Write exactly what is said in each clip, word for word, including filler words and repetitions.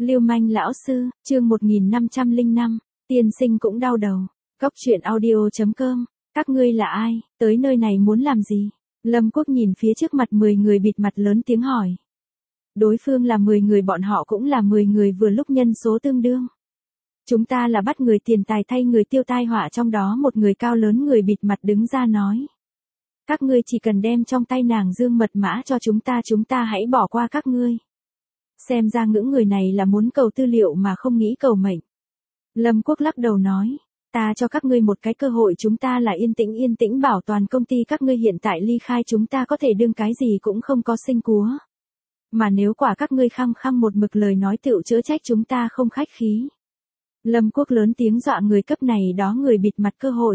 Lưu manh lão sư, chương một nghìn năm trăm lẻ năm, tiên sinh cũng đau đầu. Cốc truyện audio chấm com, các ngươi là ai, tới nơi này muốn làm gì? Lâm Quốc nhìn phía trước mặt mười người bịt mặt lớn tiếng hỏi. Đối phương là mười người, bọn họ cũng là mười người, vừa lúc nhân số tương đương. Chúng ta là bắt người tiền tài thay người tiêu tai họa, trong đó một người cao lớn người bịt mặt đứng ra nói. Các ngươi chỉ cần đem trong tay nàng dương mật mã cho chúng ta, chúng ta hãy bỏ qua các ngươi. Xem ra những người này là muốn cầu tư liệu mà không nghĩ cầu mệnh. Lâm Quốc lắc đầu nói, ta cho các ngươi một cái cơ hội, chúng ta là yên tĩnh yên tĩnh bảo toàn công ty, các ngươi hiện tại ly khai chúng ta có thể đương cái gì cũng không có sinh cúa. Mà nếu quả các ngươi khăng khăng một mực lời nói tựu chớ trách chúng ta không khách khí. Lâm Quốc lớn tiếng dọa người cấp này đó người bịt mặt cơ hội.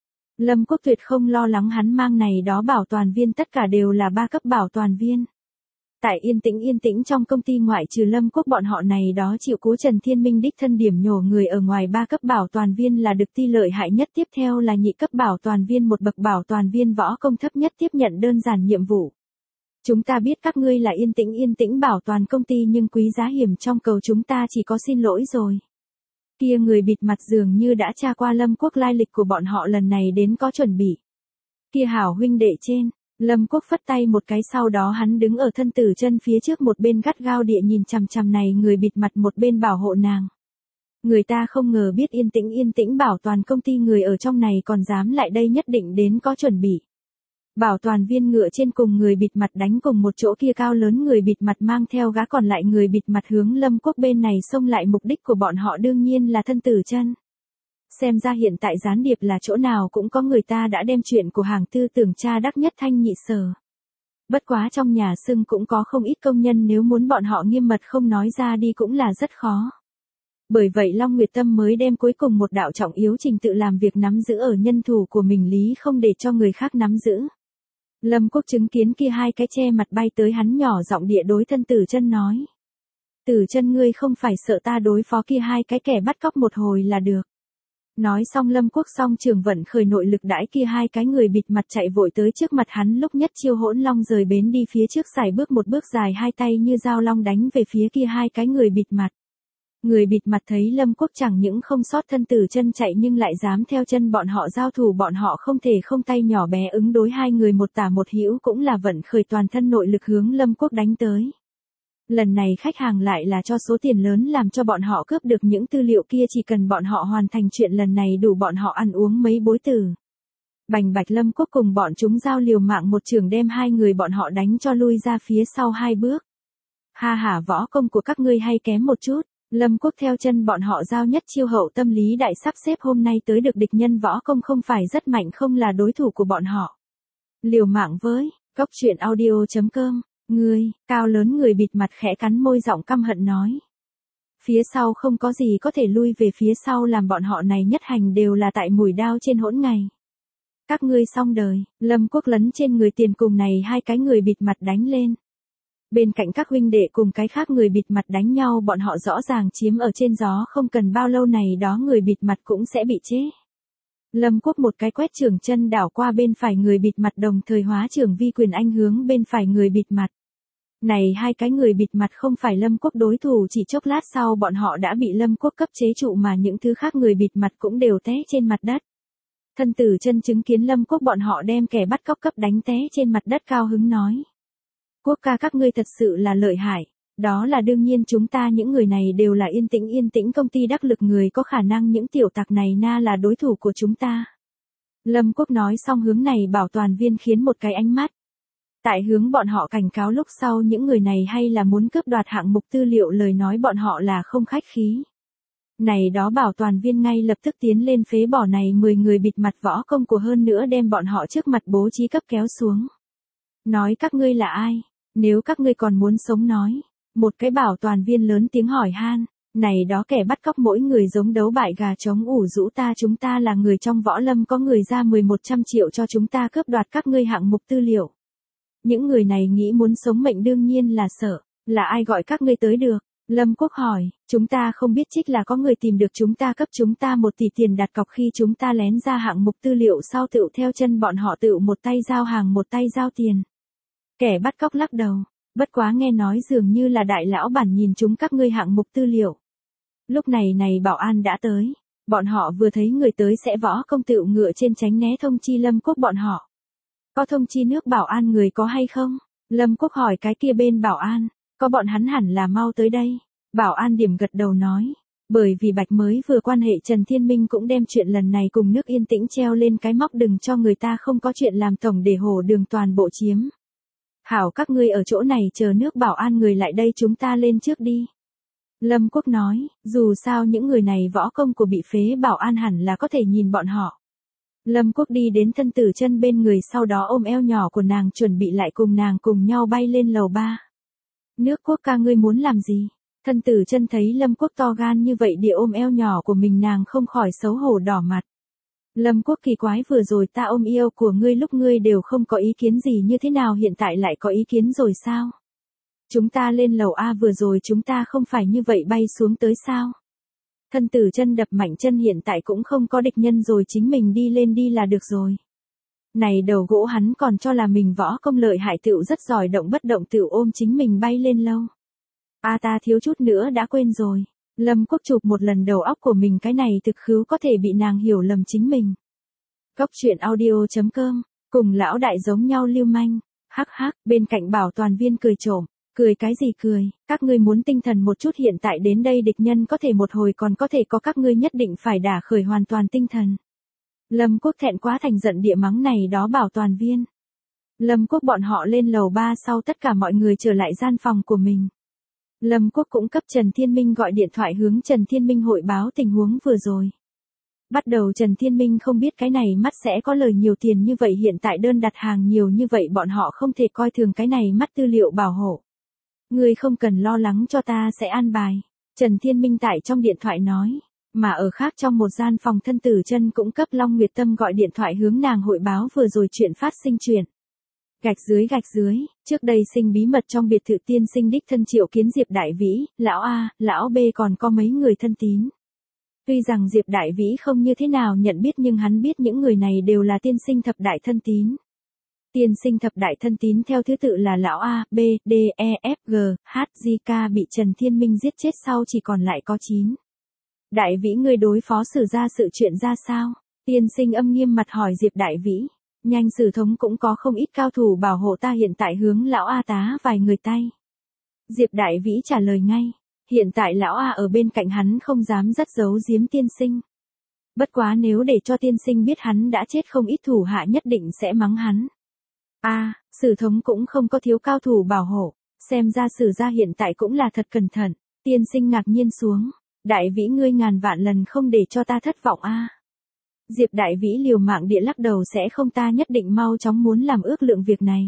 Lâm Quốc tuyệt không lo lắng, hắn mang này đó bảo toàn viên tất cả đều là ba cấp bảo toàn viên. Tại yên tĩnh yên tĩnh trong công ty ngoại trừ Lâm Quốc bọn họ này đó chịu cố Trần Thiên Minh đích thân điểm nhổ người ở ngoài, ba cấp bảo toàn viên là được ti lợi hại nhất, tiếp theo là nhị cấp bảo toàn viên, một bậc bảo toàn viên võ công thấp nhất tiếp nhận đơn giản nhiệm vụ. Chúng ta biết các ngươi là yên tĩnh yên tĩnh bảo toàn công ty, nhưng quý giá hiểm trong cầu chúng ta chỉ có xin lỗi rồi. Kia người bịt mặt dường như đã tra qua Lâm Quốc lai lịch của bọn họ, lần này đến có chuẩn bị. Kia hảo huynh đệ trên, Lâm Quốc phất tay một cái, sau đó hắn đứng ở thân tử chân phía trước, một bên gắt gao địa nhìn chằm chằm này người bịt mặt, một bên bảo hộ nàng. Người ta không ngờ biết yên tĩnh yên tĩnh bảo toàn công ty người ở trong này còn dám lại đây, nhất định đến có chuẩn bị. Bảo toàn viên ngựa trên cùng người bịt mặt đánh cùng một chỗ, kia cao lớn người bịt mặt mang theo gã còn lại người bịt mặt hướng Lâm Quốc bên này xông lại, mục đích của bọn họ đương nhiên là thân tử chân. Xem ra hiện tại gián điệp là chỗ nào cũng có, người ta đã đem chuyện của hàng tư tưởng tra đắc nhất thanh nhị sở. Bất quá trong nhà xưng cũng có không ít công nhân, nếu muốn bọn họ nghiêm mật không nói ra đi cũng là rất khó. Bởi vậy Long Nguyệt Tâm mới đem cuối cùng một đạo trọng yếu trình tự làm việc nắm giữ ở nhân thủ của mình lý, không để cho người khác nắm giữ. Lâm Quốc chứng kiến kia hai cái che mặt bay tới, hắn nhỏ giọng địa đối thân tử chân nói. Tử chân, ngươi không phải sợ ta đối phó kia hai cái kẻ bắt cóc một hồi là được. Nói xong Lâm Quốc song trường vận khởi nội lực đãi kia hai cái người bịt mặt chạy vội tới trước mặt hắn, lúc nhất chiêu hỗn long rời bến đi phía trước, xài bước một bước dài, hai tay như dao long đánh về phía kia hai cái người bịt mặt. Người bịt mặt thấy Lâm Quốc chẳng những không sót thân tử chân chạy nhưng lại dám theo chân bọn họ giao thủ, bọn họ không thể không tay nhỏ bé ứng đối, hai người một tả một hữu cũng là vận khởi toàn thân nội lực hướng Lâm Quốc đánh tới. Lần này khách hàng lại là cho số tiền lớn làm cho bọn họ cướp được những tư liệu kia, chỉ cần bọn họ hoàn thành chuyện lần này đủ bọn họ ăn uống mấy bối tử. Bành bạch, Lâm Quốc cùng bọn chúng giao liều mạng một trường đem hai người bọn họ đánh cho lui ra phía sau hai bước. Ha hả, võ công của các ngươi hay kém một chút. Lâm Quốc theo chân bọn họ giao nhất chiêu, hậu tâm lý đại sắp xếp, hôm nay tới được địch nhân võ công không phải rất mạnh, không là đối thủ của bọn họ. Liều mạng với, cốc truyện audio chấm com, ngươi, cao lớn người bịt mặt khẽ cắn môi, giọng căm hận nói. Phía sau không có gì có thể lui về phía sau, làm bọn họ này nhất hành đều là tại mũi đao trên hỗn ngày. Các ngươi xong đời. Lâm Quốc lấn trên người tiền cùng này hai cái người bịt mặt đánh lên. Bên cạnh các huynh đệ cùng cái khác người bịt mặt đánh nhau, bọn họ rõ ràng chiếm ở trên gió, không cần bao lâu này đó người bịt mặt cũng sẽ bị chết. Lâm Quốc một cái quét trường chân đảo qua bên phải người bịt mặt, đồng thời hóa trường vi quyền anh hướng bên phải người bịt mặt. Này hai cái người bịt mặt không phải Lâm Quốc đối thủ, chỉ chốc lát sau bọn họ đã bị Lâm Quốc cấp chế trụ, mà những thứ khác người bịt mặt cũng đều té trên mặt đất. Thân tử chân chứng kiến Lâm Quốc bọn họ đem kẻ bắt cóc cấp đánh té trên mặt đất, cao hứng nói. Quốc ca, các ngươi thật sự là lợi hại. Đó là đương nhiên, chúng ta những người này đều là yên tĩnh yên tĩnh công ty đắc lực người, có khả năng những tiểu tặc này na là đối thủ của chúng ta. Lâm Quốc nói xong hướng này bảo toàn viên khiến một cái ánh mắt. Tại hướng bọn họ cảnh cáo lúc sau, những người này hay là muốn cướp đoạt hạng mục tư liệu, lời nói bọn họ là không khách khí. Này đó bảo toàn viên ngay lập tức tiến lên phế bỏ này mười người bịt mặt võ công của, hơn nữa đem bọn họ trước mặt bố trí cấp kéo xuống. Nói các ngươi là ai? Nếu các ngươi còn muốn sống nói. Một cái bảo toàn viên lớn tiếng hỏi han. Này đó kẻ bắt cóc mỗi người giống đấu bại gà trống ủ rũ ta, chúng ta là người trong võ lâm, có người ra mười một trăm triệu cho chúng ta cướp đoạt các ngươi hạng mục tư liệu. Những người này nghĩ muốn sống mệnh đương nhiên là sợ. Là ai gọi các ngươi tới được? Lâm Quốc hỏi. Chúng ta không biết, trích là có người tìm được chúng ta, cấp chúng ta một tỷ tiền đặt cọc, khi chúng ta lén ra hạng mục tư liệu sau tựu theo chân bọn họ, tựu một tay giao hàng một tay giao tiền. Kẻ bắt cóc lắc đầu. Bất quá nghe nói dường như là đại lão bản nhìn chúng các ngươi hạng mục tư liệu. Lúc này này bảo an đã tới. Bọn họ vừa thấy người tới sẽ võ công tựu ngựa trên tránh né thông chi Lâm Quốc bọn họ. Có thông chi nước bảo an người có hay không? Lâm Quốc hỏi cái kia bên bảo an. Có, bọn hắn hẳn là mau tới đây. Bảo an điểm gật đầu nói. Bởi vì Bạch mới vừa quan hệ Trần Thiên Minh cũng đem chuyện lần này cùng nước Yên Tĩnh treo lên cái móc đừng cho người ta không có chuyện làm tổng để hồ đường toàn bộ chiếm. Hảo, các ngươi ở chỗ này chờ nước bảo an người lại đây, chúng ta lên trước đi. Lâm Quốc nói, dù sao những người này võ công của bị phế bảo an hẳn là có thể nhìn bọn họ. Lâm Quốc đi đến Thân Tử Chân bên người, sau đó ôm eo nhỏ của nàng chuẩn bị lại cùng nàng cùng nhau bay lên lầu ba. Nước Quốc ca, ngươi muốn làm gì? Thân Tử Chân thấy Lâm Quốc to gan như vậy địa ôm eo nhỏ của mình, nàng không khỏi xấu hổ đỏ mặt. Lâm Quốc kỳ quái, vừa rồi ta ôm eo của ngươi lúc ngươi đều không có ý kiến gì, như thế nào hiện tại lại có ý kiến rồi sao? Chúng ta lên lầu A, vừa rồi chúng ta không phải như vậy bay xuống tới sao? Thân Tử Chân đập mạnh chân, hiện tại cũng không có địch nhân rồi, chính mình đi lên đi là được rồi. Này đầu gỗ, hắn còn cho là mình võ công lợi hại tựu rất giỏi, động bất động tựu ôm chính mình bay lên lâu. A ta thiếu chút nữa đã quên rồi. Lâm Quốc chụp một lần đầu óc của mình, cái này thực khứu có thể bị nàng hiểu lầm chính mình. Cốc truyện audio chấm com, cùng lão đại giống nhau lưu manh. Hắc hắc, bên cạnh bảo toàn viên cười trộm. Cười cái gì cười, các ngươi muốn tinh thần một chút, hiện tại đến đây địch nhân có thể một hồi còn có thể có, các ngươi nhất định phải đả khởi hoàn toàn tinh thần. Lâm Quốc thẹn quá thành giận địa mắng này đó bảo toàn viên. Lâm Quốc bọn họ lên lầu ba sau, tất cả mọi người trở lại gian phòng của mình. Lâm Quốc cũng cấp Trần Thiên Minh gọi điện thoại, hướng Trần Thiên Minh hội báo tình huống vừa rồi. Bắt đầu Trần Thiên Minh không biết cái này mắt sẽ có lời nhiều tiền như vậy, hiện tại đơn đặt hàng nhiều như vậy, bọn họ không thể coi thường cái này mắt tư liệu bảo hộ. Ngươi không cần lo lắng cho, ta sẽ an bài. Trần Thiên Minh tại trong điện thoại nói. Mà ở khác trong một gian phòng, Thân Tử Chân cũng cấp Long Nguyệt Tâm gọi điện thoại hướng nàng hội báo vừa rồi chuyện phát sinh chuyện. Gạch dưới gạch dưới, trước đây sinh bí mật trong biệt thự tiên sinh đích thân triệu kiến Diệp Đại Vĩ, lão A, lão B còn có mấy người thân tín. Tuy rằng Diệp Đại Vĩ không như thế nào nhận biết, nhưng hắn biết những người này đều là tiên sinh thập đại thân tín. Tiên sinh thập đại thân tín theo thứ tự là lão A, B, D, E, F, G, H, J, K, bị Trần Thiên Minh giết chết sau chỉ còn lại có chín. Đại Vĩ, ngươi đối phó xử ra sự chuyện ra sao? Tiên sinh âm nghiêm mặt hỏi Diệp Đại Vĩ. Nhanh, Sử thống cũng có không ít cao thủ bảo hộ ta, hiện tại hướng lão A tá vài người tay. Diệp Đại Vĩ trả lời ngay. Hiện tại lão A ở bên cạnh hắn, không dám rất giấu giếm tiên sinh. Bất quá nếu để cho tiên sinh biết hắn đã chết, không ít thủ hạ nhất định sẽ mắng hắn. A, à, Sử thống cũng không có thiếu cao thủ bảo hộ, xem ra Sử gia hiện tại cũng là thật cẩn thận. Tiên sinh ngạc nhiên xuống. Đại Vĩ, ngươi ngàn vạn lần không để cho ta thất vọng a. À. Diệp Đại Vĩ liều mạng địa lắc đầu, sẽ không, ta nhất định mau chóng muốn làm ước lượng việc này.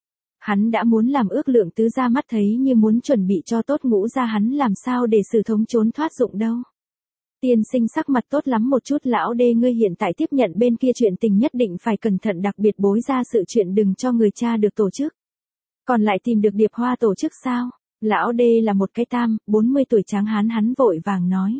Hắn đã muốn làm ước lượng tứ gia, mắt thấy như muốn chuẩn bị cho tốt ngũ gia, hắn làm sao để Sử thống trốn thoát dụng đâu. Tiên sinh sắc mặt tốt lắm một chút, lão đê, ngươi hiện tại tiếp nhận bên kia chuyện tình nhất định phải cẩn thận, đặc biệt bối ra sự chuyện đừng cho người cha được tổ chức. Còn lại tìm được Điệp Hoa tổ chức sao? Lão đê là một cái tam, bốn mươi tuổi tráng hán, hắn vội vàng nói.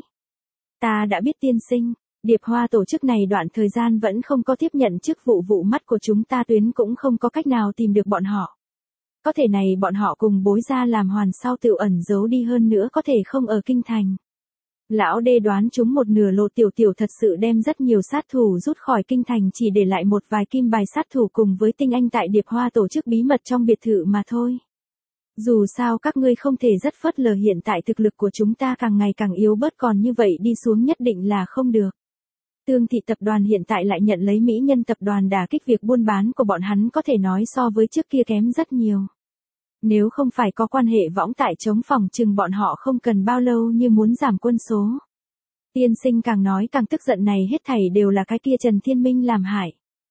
Ta đã biết tiên sinh, Điệp Hoa tổ chức này đoạn thời gian vẫn không có tiếp nhận chức vụ, vụ mắt của chúng ta tuyến cũng không có cách nào tìm được bọn họ. Có thể này bọn họ cùng bối ra làm hoàn sau tự ẩn giấu đi, hơn nữa có thể không ở kinh thành. Lão đê đoán chúng một nửa, Lộ Tiểu Tiểu thật sự đem rất nhiều sát thủ rút khỏi kinh thành, chỉ để lại một vài kim bài sát thủ cùng với tinh anh tại Điệp Hoa tổ chức bí mật trong biệt thự mà thôi. Dù sao các ngươi không thể rất phớt lờ, hiện tại thực lực của chúng ta càng ngày càng yếu bớt, còn như vậy đi xuống nhất định là không được. Tương Thị tập đoàn hiện tại lại nhận lấy Mỹ Nhân tập đoàn, đả kích việc buôn bán của bọn hắn có thể nói so với trước kia kém rất nhiều. Nếu không phải có quan hệ võng tại chống, phòng chừng bọn họ không cần bao lâu như muốn giảm quân số. Tiên sinh càng nói càng tức giận, này hết thảy đều là cái kia Trần Thiên Minh làm hại.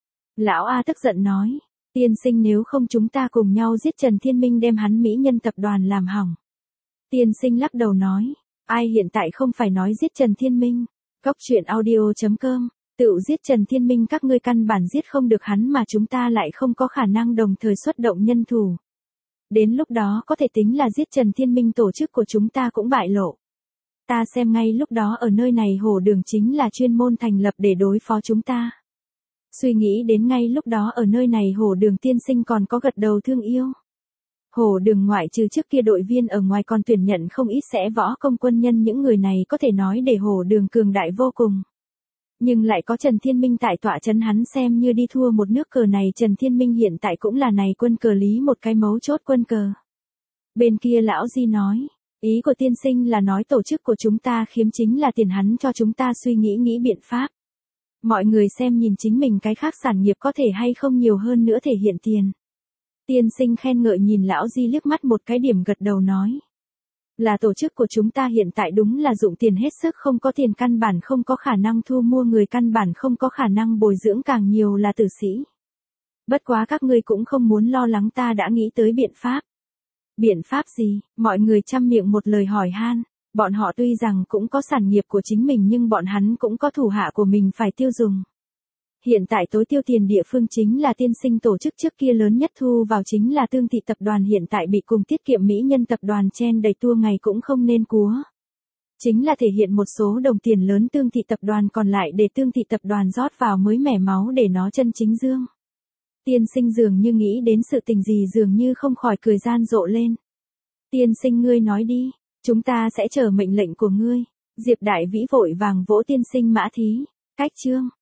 Lão A tức giận nói, tiên sinh nếu không chúng ta cùng nhau giết Trần Thiên Minh, đem hắn Mỹ Nhân tập đoàn làm hỏng. Tiên sinh lắc đầu nói, ai hiện tại không phải nói giết Trần Thiên Minh. Cốc truyện audio chấm com, tự giết Trần Thiên Minh các ngươi căn bản giết không được hắn, mà chúng ta lại không có khả năng đồng thời xuất động nhân thủ. Đến lúc đó có thể tính là giết Trần Thiên Minh, tổ chức của chúng ta cũng bại lộ. Ta xem ngay lúc đó ở nơi này Hồ Đường chính là chuyên môn thành lập để đối phó chúng ta. Suy nghĩ đến ngay lúc đó ở nơi này Hồ Đường tiên sinh còn có gật đầu thương yêu. Hồ Đường ngoại trừ trước kia đội viên ở ngoài còn tuyển nhận không ít sẽ võ công quân nhân, những người này có thể nói để Hồ Đường cường đại vô cùng. Nhưng lại có Trần Thiên Minh tại tọa trấn, hắn xem như đi thua một nước cờ này. Trần Thiên Minh hiện tại cũng là này quân cờ lý một cái mấu chốt quân cờ. Bên kia lão Di nói, ý của tiên sinh là nói tổ chức của chúng ta khiếm chính là tiền, hắn cho chúng ta suy nghĩ nghĩ biện pháp. Mọi người xem nhìn chính mình cái khác sản nghiệp có thể hay không nhiều hơn nữa thể hiện tiền. Tiên sinh khen ngợi nhìn lão Di liếc mắt một cái, điểm gật đầu nói. Là tổ chức của chúng ta hiện tại đúng là dụng tiền hết sức, không có tiền căn bản không có khả năng thu mua người, căn bản không có khả năng bồi dưỡng, càng nhiều là tử sĩ. Bất quá các ngươi cũng không muốn lo lắng, ta đã nghĩ tới biện pháp. Biện pháp gì? Mọi người chăm miệng một lời hỏi han. Bọn họ tuy rằng cũng có sản nghiệp của chính mình nhưng bọn hắn cũng có thủ hạ của mình phải tiêu dùng. Hiện tại tối tiêu tiền địa phương chính là tiên sinh tổ chức, trước kia lớn nhất thu vào chính là Tương Thị tập đoàn, hiện tại bị cùng tiết kiệm mỹ nhân tập đoàn chen đầy, tua ngày cũng không nên cúa. Chính là thể hiện một số đồng tiền lớn Tương Thị tập đoàn, còn lại để Tương Thị tập đoàn rót vào mới mẻ máu để nó chân chính dương. Tiên sinh dường như nghĩ đến sự tình gì, dường như không khỏi cười gian rộ lên. Tiên sinh ngươi nói đi, chúng ta sẽ chờ mệnh lệnh của ngươi. Diệp Đại Vĩ vội vàng vỗ tiên sinh mã thí. Cách chương